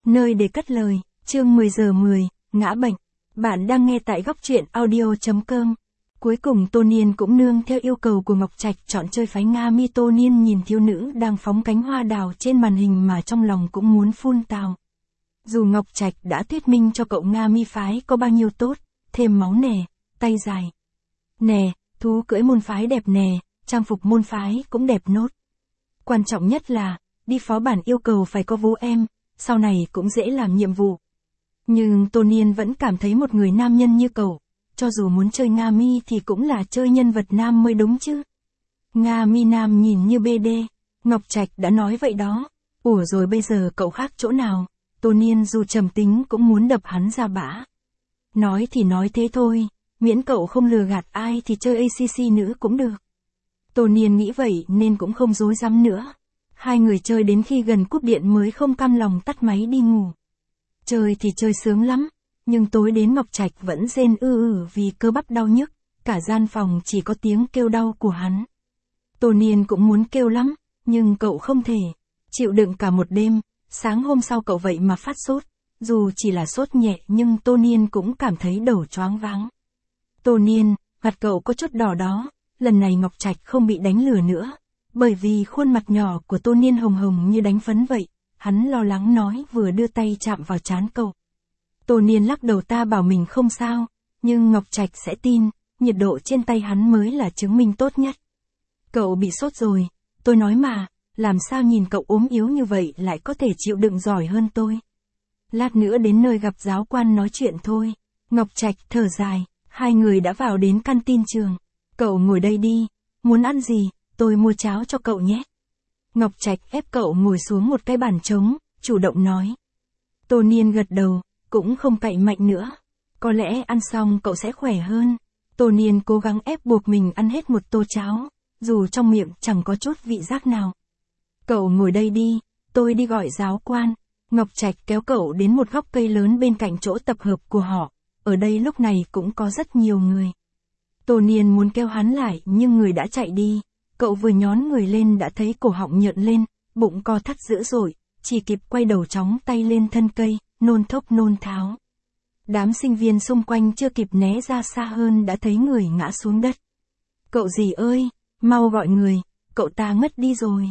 Nơi để cất lời, chương 10 giờ 10, ngã bệnh. Bạn đang nghe tại góc truyện audio.com. Cuối cùng Tô Niên cũng nương theo yêu cầu của Ngọc Trạch chọn chơi phái Nga Mi. Tô Niên nhìn thiếu nữ đang phóng cánh hoa đào trên màn hình mà trong lòng cũng muốn phun tào. Dù Ngọc Trạch đã thuyết minh cho cậu Nga Mi phái có bao nhiêu tốt, thêm máu nè, tay dài nè, thú cưỡi môn phái đẹp nè, trang phục môn phái cũng đẹp nốt. Quan trọng nhất là, đi phó bản yêu cầu phải có vú em, sau này cũng dễ làm nhiệm vụ. Nhưng Tô Niên vẫn cảm thấy một người nam nhân như cậu, cho dù muốn chơi Nga Mi thì cũng là chơi nhân vật nam mới đúng chứ. Nga Mi nam nhìn như BD, Ngọc Trạch đã nói vậy đó. Ủa rồi bây giờ cậu khác chỗ nào? Tô Niên dù trầm tính cũng muốn đập hắn ra bã. Nói thì nói thế thôi, miễn cậu không lừa gạt ai thì chơi ACC nữ cũng được. Tô Niên nghĩ vậy nên cũng không dối dám nữa. Hai người chơi đến khi gần cúp điện mới không cam lòng tắt máy đi ngủ. Chơi thì chơi sướng lắm, nhưng tối đến Ngọc Trạch vẫn rên vì cơ bắp đau nhức, cả gian phòng chỉ có tiếng kêu đau của hắn. Tô Niên cũng muốn kêu lắm, nhưng cậu không thể. Chịu đựng cả một đêm, sáng hôm sau cậu vậy mà phát sốt. Dù chỉ là sốt nhẹ nhưng Tô Niên cũng cảm thấy đầu choáng váng. Tô Niên, mặt cậu có chút đỏ đó, lần này Ngọc Trạch không bị đánh lừa nữa. Bởi vì khuôn mặt nhỏ của Tô Niên hồng hồng như đánh phấn vậy, hắn lo lắng nói vừa đưa tay chạm vào trán cậu. Tô Niên lắc đầu ta bảo mình không sao, nhưng Ngọc Trạch sẽ tin, nhiệt độ trên tay hắn mới là chứng minh tốt nhất. Cậu bị sốt rồi, tôi nói mà, làm sao nhìn cậu ốm yếu như vậy lại có thể chịu đựng giỏi hơn tôi. Lát nữa đến nơi gặp giáo quan nói chuyện thôi. Ngọc Trạch thở dài, hai người đã vào đến canteen trường. Cậu ngồi đây đi, muốn ăn gì, tôi mua cháo cho cậu nhé. Ngọc Trạch ép cậu ngồi xuống một cái bàn trống, chủ động nói. Tô Niên gật đầu, cũng không cậy mạnh nữa. Có lẽ ăn xong cậu sẽ khỏe hơn. Tô Niên cố gắng ép buộc mình ăn hết một tô cháo, dù trong miệng chẳng có chút vị giác nào. Cậu ngồi đây đi, tôi đi gọi giáo quan. Ngọc Trạch kéo cậu đến một góc cây lớn bên cạnh chỗ tập hợp của họ. Ở đây lúc này cũng có rất nhiều người. Tô Niên muốn kêu hắn lại nhưng người đã chạy đi. Cậu vừa nhón người lên đã thấy cổ họng nhợn lên, bụng co thắt dữ dội, chỉ kịp quay đầu chóng tay lên thân cây, nôn thốc nôn tháo. Đám sinh viên xung quanh chưa kịp né ra xa hơn đã thấy người ngã xuống đất. Cậu gì ơi, mau gọi người, cậu ta ngất đi rồi.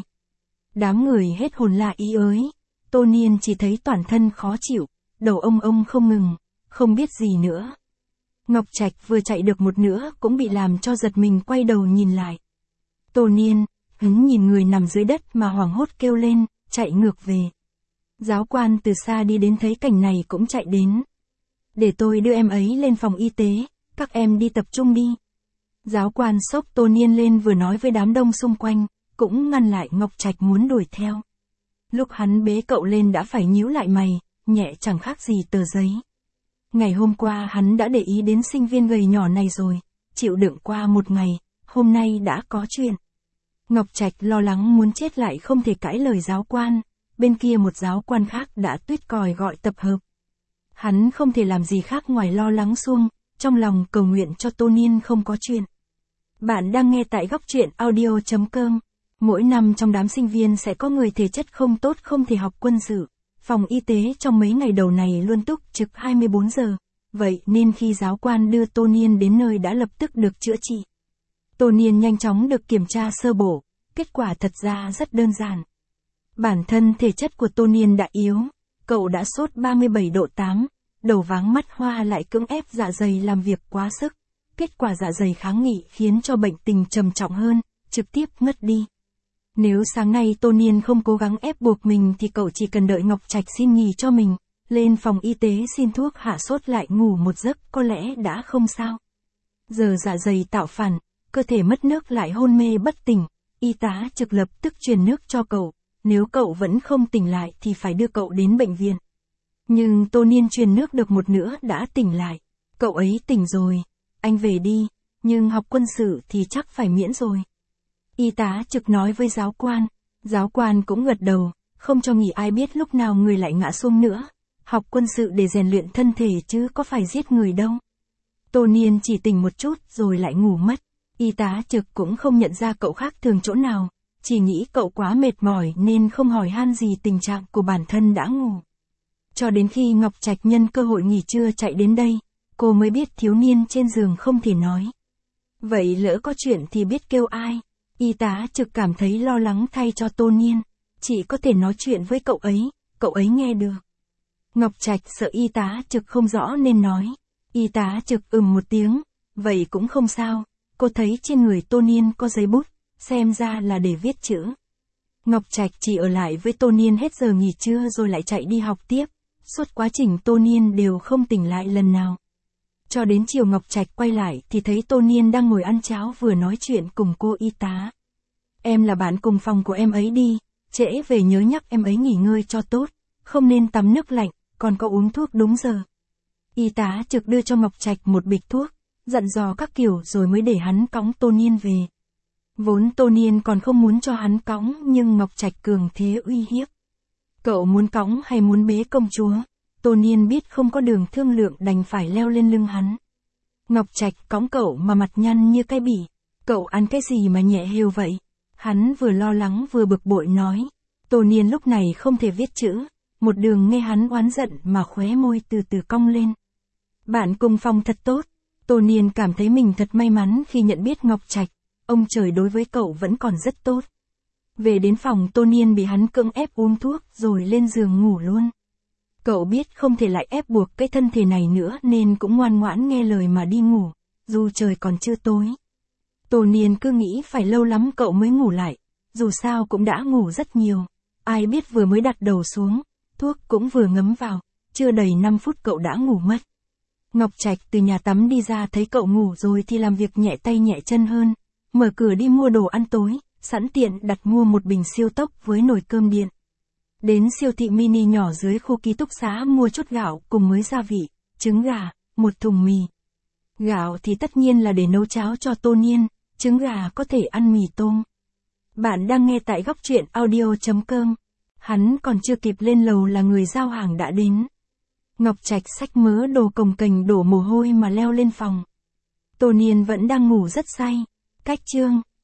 Đám người hết hồn lạ ý ới. Tô Niên chỉ thấy toàn thân khó chịu, đầu ông không ngừng, không biết gì nữa. Ngọc Trạch vừa chạy được một nửa cũng bị làm cho giật mình quay đầu nhìn lại. Tô Niên, hắn nhìn người nằm dưới đất mà hoảng hốt kêu lên, chạy ngược về. Giáo quan từ xa đi đến thấy cảnh này cũng chạy đến. Để tôi đưa em ấy lên phòng y tế, các em đi tập trung đi. Giáo quan xốc Tô Niên lên vừa nói với đám đông xung quanh, cũng ngăn lại Ngọc Trạch muốn đuổi theo. Lúc hắn bế cậu lên đã phải nhíu lại mày, nhẹ chẳng khác gì tờ giấy. Ngày hôm qua hắn đã để ý đến sinh viên gầy nhỏ này rồi, chịu đựng qua một ngày, hôm nay đã có chuyện. Ngọc Trạch lo lắng muốn chết lại không thể cãi lời giáo quan, bên kia một giáo quan khác đã tuyết còi gọi tập hợp. Hắn không thể làm gì khác ngoài lo lắng suông, trong lòng cầu nguyện cho Tô Niên không có chuyện. Bạn đang nghe tại góc truyện audio.com. Mỗi năm trong đám sinh viên sẽ có người thể chất không tốt không thể học quân sự. Phòng y tế trong mấy ngày đầu này luôn túc trực 24 giờ. Vậy nên khi giáo quan đưa Tô Niên đến nơi đã lập tức được chữa trị. Tô Niên nhanh chóng được kiểm tra sơ bộ. Kết quả thật ra rất đơn giản. Bản thân thể chất của Tô Niên đã yếu. Cậu đã sốt 37 độ 8. Đầu váng mắt hoa lại cưỡng ép dạ dày làm việc quá sức. Kết quả dạ dày kháng nghị khiến cho bệnh tình trầm trọng hơn, trực tiếp ngất đi. Nếu sáng nay Tô Niên không cố gắng ép buộc mình thì cậu chỉ cần đợi Ngọc Trạch xin nghỉ cho mình, lên phòng y tế xin thuốc hạ sốt lại ngủ một giấc có lẽ đã không sao. Giờ dạ dày tạo phản, cơ thể mất nước lại hôn mê bất tỉnh, y tá trực lập tức truyền nước cho cậu, nếu cậu vẫn không tỉnh lại thì phải đưa cậu đến bệnh viện. Nhưng Tô Niên truyền nước được một nửa đã tỉnh lại, cậu ấy tỉnh rồi, anh về đi, nhưng học quân sự thì chắc phải miễn rồi. Y tá trực nói với giáo quan cũng gật đầu, không cho nghỉ ai biết lúc nào người lại ngã xuống nữa. Học quân sự để rèn luyện thân thể chứ có phải giết người đâu. Tô Niên chỉ tỉnh một chút rồi lại ngủ mất. Y tá trực cũng không nhận ra cậu khác thường chỗ nào, chỉ nghĩ cậu quá mệt mỏi nên không hỏi han gì tình trạng của bản thân đã ngủ. Cho đến khi Ngọc Trạch nhân cơ hội nghỉ trưa chạy đến đây, cô mới biết thiếu niên trên giường không thể nói. Vậy lỡ có chuyện thì biết kêu ai? Y tá trực cảm thấy lo lắng thay cho Tô Niên. Chỉ có thể nói chuyện với cậu ấy nghe được. Ngọc Trạch sợ y tá trực không rõ nên nói. Y tá trực một tiếng, vậy cũng không sao, cô thấy trên người Tô Niên có giấy bút, xem ra là để viết chữ. Ngọc Trạch chỉ ở lại với Tô Niên hết giờ nghỉ trưa rồi lại chạy đi học tiếp, suốt quá trình Tô Niên đều không tỉnh lại lần nào. Cho đến chiều Ngọc Trạch quay lại thì thấy Tô Niên đang ngồi ăn cháo vừa nói chuyện cùng cô y tá. Em là bạn cùng phòng của em ấy đi, trễ về nhớ nhắc em ấy nghỉ ngơi cho tốt, không nên tắm nước lạnh, còn có uống thuốc đúng giờ. Y tá trực đưa cho Ngọc Trạch một bịch thuốc, dặn dò các kiểu rồi mới để hắn cõng Tô Niên về. Vốn Tô Niên còn không muốn cho hắn cõng nhưng Ngọc Trạch cường thế uy hiếp. Cậu muốn cõng hay muốn bế công chúa? Tô Niên biết không có đường thương lượng đành phải leo lên lưng hắn. Ngọc Trạch cõng cậu mà mặt nhăn như cái bỉ. Cậu ăn cái gì mà nhẹ hều vậy? Hắn vừa lo lắng vừa bực bội nói. Tô Niên lúc này không thể viết chữ. Một đường nghe hắn oán giận mà khóe môi từ từ cong lên. Bạn cùng phòng thật tốt. Tô Niên cảm thấy mình thật may mắn khi nhận biết Ngọc Trạch. Ông trời đối với cậu vẫn còn rất tốt. Về đến phòng Tô Niên bị hắn cưỡng ép uống thuốc rồi lên giường ngủ luôn. Cậu biết không thể lại ép buộc cái thân thể này nữa nên cũng ngoan ngoãn nghe lời mà đi ngủ, dù trời còn chưa tối. Tô Niên cứ nghĩ phải lâu lắm cậu mới ngủ lại, dù sao cũng đã ngủ rất nhiều. Ai biết vừa mới đặt đầu xuống, thuốc cũng vừa ngấm vào, chưa đầy 5 phút cậu đã ngủ mất. Ngọc Trạch từ nhà tắm đi ra thấy cậu ngủ rồi thì làm việc nhẹ tay nhẹ chân hơn, mở cửa đi mua đồ ăn tối, sẵn tiện đặt mua một bình siêu tốc với nồi cơm điện. Đến siêu thị mini nhỏ dưới khu ký túc xá mua chút gạo cùng với gia vị, trứng gà, một thùng mì. Gạo thì tất nhiên là để nấu cháo cho Tô Niên, trứng gà có thể ăn mì tôm. Bạn đang nghe tại góc truyện audio.com. Hắn còn chưa kịp lên lầu là người giao hàng đã đến. Ngọc Trạch xách mớ đồ cồng kềnh đổ mồ hôi mà leo lên phòng. Tô Niên vẫn đang ngủ rất say. Cách chương